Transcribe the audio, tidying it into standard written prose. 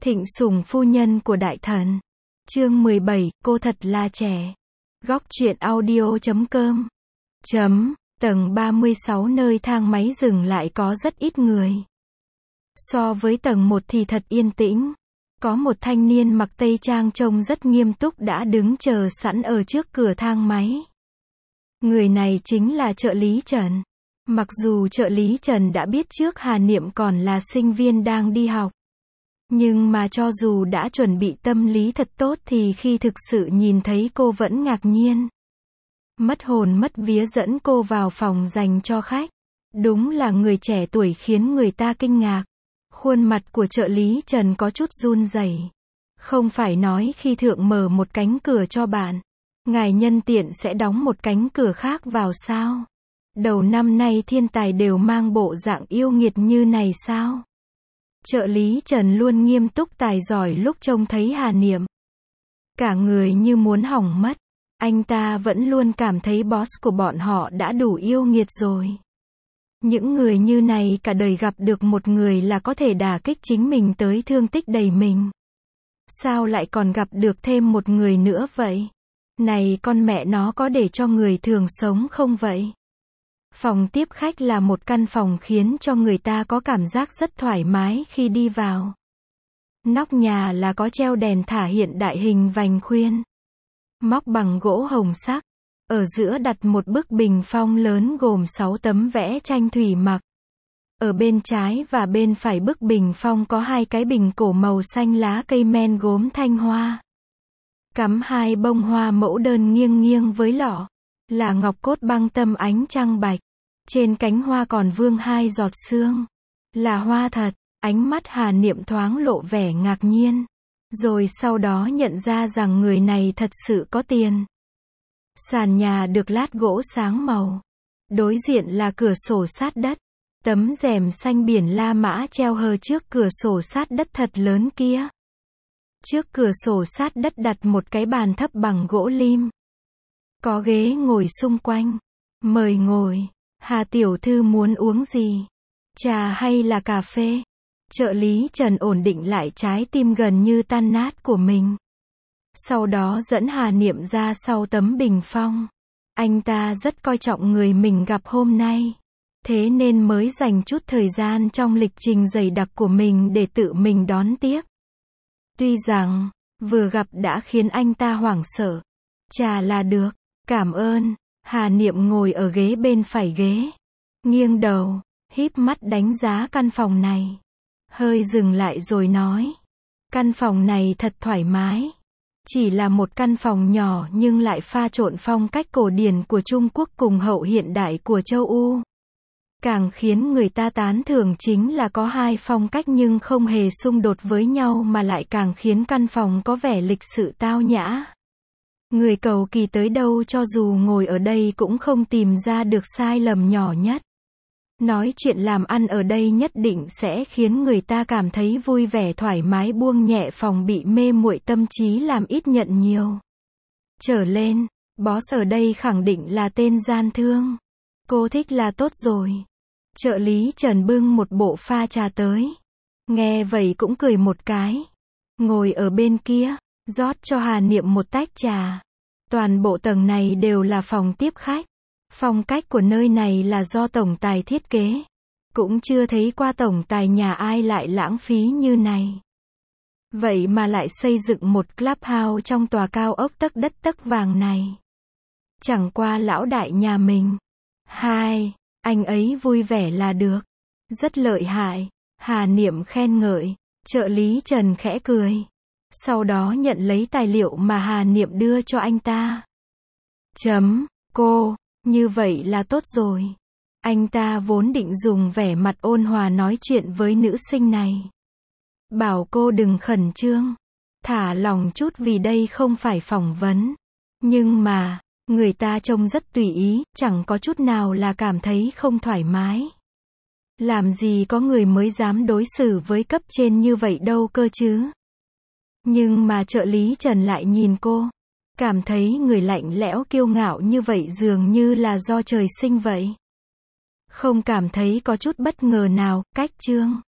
Thịnh sủng phu nhân của đại thần. Chương 17, cô thật là trẻ. Góc truyện audio.com. Tầng 36 nơi thang máy dừng lại có rất ít người. So với tầng 1 thì thật yên tĩnh. Có một thanh niên mặc tây trang trông rất nghiêm túc đã đứng chờ sẵn ở trước cửa thang máy. Người này chính là trợ lý Trần. Mặc dù trợ lý Trần đã biết trước Hà Niệm còn là sinh viên đang đi học. Nhưng mà cho dù đã chuẩn bị tâm lý thật tốt thì khi thực sự nhìn thấy cô vẫn ngạc nhiên. Mất hồn mất vía dẫn cô vào phòng dành cho khách. Đúng là người trẻ tuổi khiến người ta kinh ngạc. Khuôn mặt của trợ lý Trần có chút run rẩy. Không phải nói khi thượng mở một cánh cửa cho bạn, ngài nhân tiện sẽ đóng một cánh cửa khác vào sao? Đầu năm nay thiên tài đều mang bộ dạng yêu nghiệt như này sao? Trợ lý Trần luôn nghiêm túc tài giỏi lúc trông thấy Hà Niệm. Cả người như muốn hỏng mất. Anh ta vẫn luôn cảm thấy boss của bọn họ đã đủ yêu nghiệt rồi. Những người như này cả đời gặp được một người là có thể đả kích chính mình tới thương tích đầy mình. Sao lại còn gặp được thêm một người nữa vậy? Này con mẹ nó có để cho người thường sống không vậy? Phòng tiếp khách là một căn phòng khiến cho người ta có cảm giác rất thoải mái khi đi vào. Nóc nhà là có treo đèn thả hiện đại hình vành khuyên. Móc bằng gỗ hồng sắc. Ở giữa đặt một bức bình phong lớn gồm 6 tấm vẽ tranh thủy mặc. Ở bên trái và bên phải bức bình phong có 2 cái bình cổ màu xanh lá cây men gốm thanh hoa. Cắm 2 bông hoa mẫu đơn nghiêng nghiêng với lọ. Là ngọc cốt băng tâm ánh trăng bạch. Trên cánh hoa còn vương 2 giọt sương. Là hoa thật. Ánh mắt Hà Niệm thoáng lộ vẻ ngạc nhiên. Rồi sau đó nhận ra rằng người này thật sự có tiền. Sàn nhà được lát gỗ sáng màu. Đối diện là cửa sổ sát đất. Tấm rèm xanh biển La Mã treo hờ trước cửa sổ sát đất thật lớn kia. Trước cửa sổ sát đất đặt một cái bàn thấp bằng gỗ lim. Có ghế ngồi xung quanh. Mời ngồi. Hà tiểu thư muốn uống gì? Trà hay là cà phê? Trợ lý Trần ổn định lại trái tim gần như tan nát của mình. Sau đó dẫn Hà Niệm ra sau tấm bình phong. Anh ta rất coi trọng người mình gặp hôm nay. Thế nên mới dành chút thời gian trong lịch trình dày đặc của mình để tự mình đón tiếp. Tuy rằng, vừa gặp đã khiến anh ta hoảng sợ. Trà là được. Cảm ơn. Hà Niệm ngồi ở ghế bên phải ghế. Nghiêng đầu, híp mắt đánh giá căn phòng này. Hơi dừng lại rồi nói. Căn phòng này thật thoải mái. Chỉ là một căn phòng nhỏ nhưng lại pha trộn phong cách cổ điển của Trung Quốc cùng hậu hiện đại của châu Âu. Càng khiến người ta tán thưởng chính là có 2 phong cách nhưng không hề xung đột với nhau mà lại càng khiến căn phòng có vẻ lịch sự tao nhã. Người cầu kỳ tới đâu cho dù ngồi ở đây cũng không tìm ra được sai lầm nhỏ nhất. Nói chuyện làm ăn ở đây nhất định sẽ khiến người ta cảm thấy vui vẻ thoải mái buông nhẹ phòng bị mê muội tâm trí làm ít nhận nhiều. Trở lên, boss ở đây khẳng định là tên gian thương. Cô thích là tốt rồi. Trợ lý Trần bưng một bộ pha trà tới. Nghe vậy cũng cười một cái. Ngồi ở bên kia, rót cho Hà Niệm một tách trà. Toàn bộ tầng này đều là phòng tiếp khách. Phong cách của nơi này là do tổng tài thiết kế. Cũng chưa thấy qua tổng tài nhà ai lại lãng phí như này. Vậy mà lại xây dựng một clubhouse trong tòa cao ốc tấc đất tấc vàng này. Chẳng qua lão đại nhà mình. Anh ấy vui vẻ là được. Rất lợi hại. Hà Niệm khen ngợi. Trợ lý Trần khẽ cười. Sau đó nhận lấy tài liệu mà Hà Niệm đưa cho anh ta. Cô, như vậy là tốt rồi. Anh ta vốn định dùng vẻ mặt ôn hòa nói chuyện với nữ sinh này. Bảo cô đừng khẩn trương. Thả lòng chút vì đây không phải phỏng vấn. Nhưng mà, người ta trông rất tùy ý, chẳng có chút nào là cảm thấy không thoải mái. Làm gì có người mới dám đối xử với cấp trên như vậy đâu cơ chứ. Nhưng mà trợ lý Trần lại nhìn cô. Cảm thấy người lạnh lẽo kiêu ngạo như vậy dường như là do trời sinh vậy. Không cảm thấy có chút bất ngờ nào, cách chương.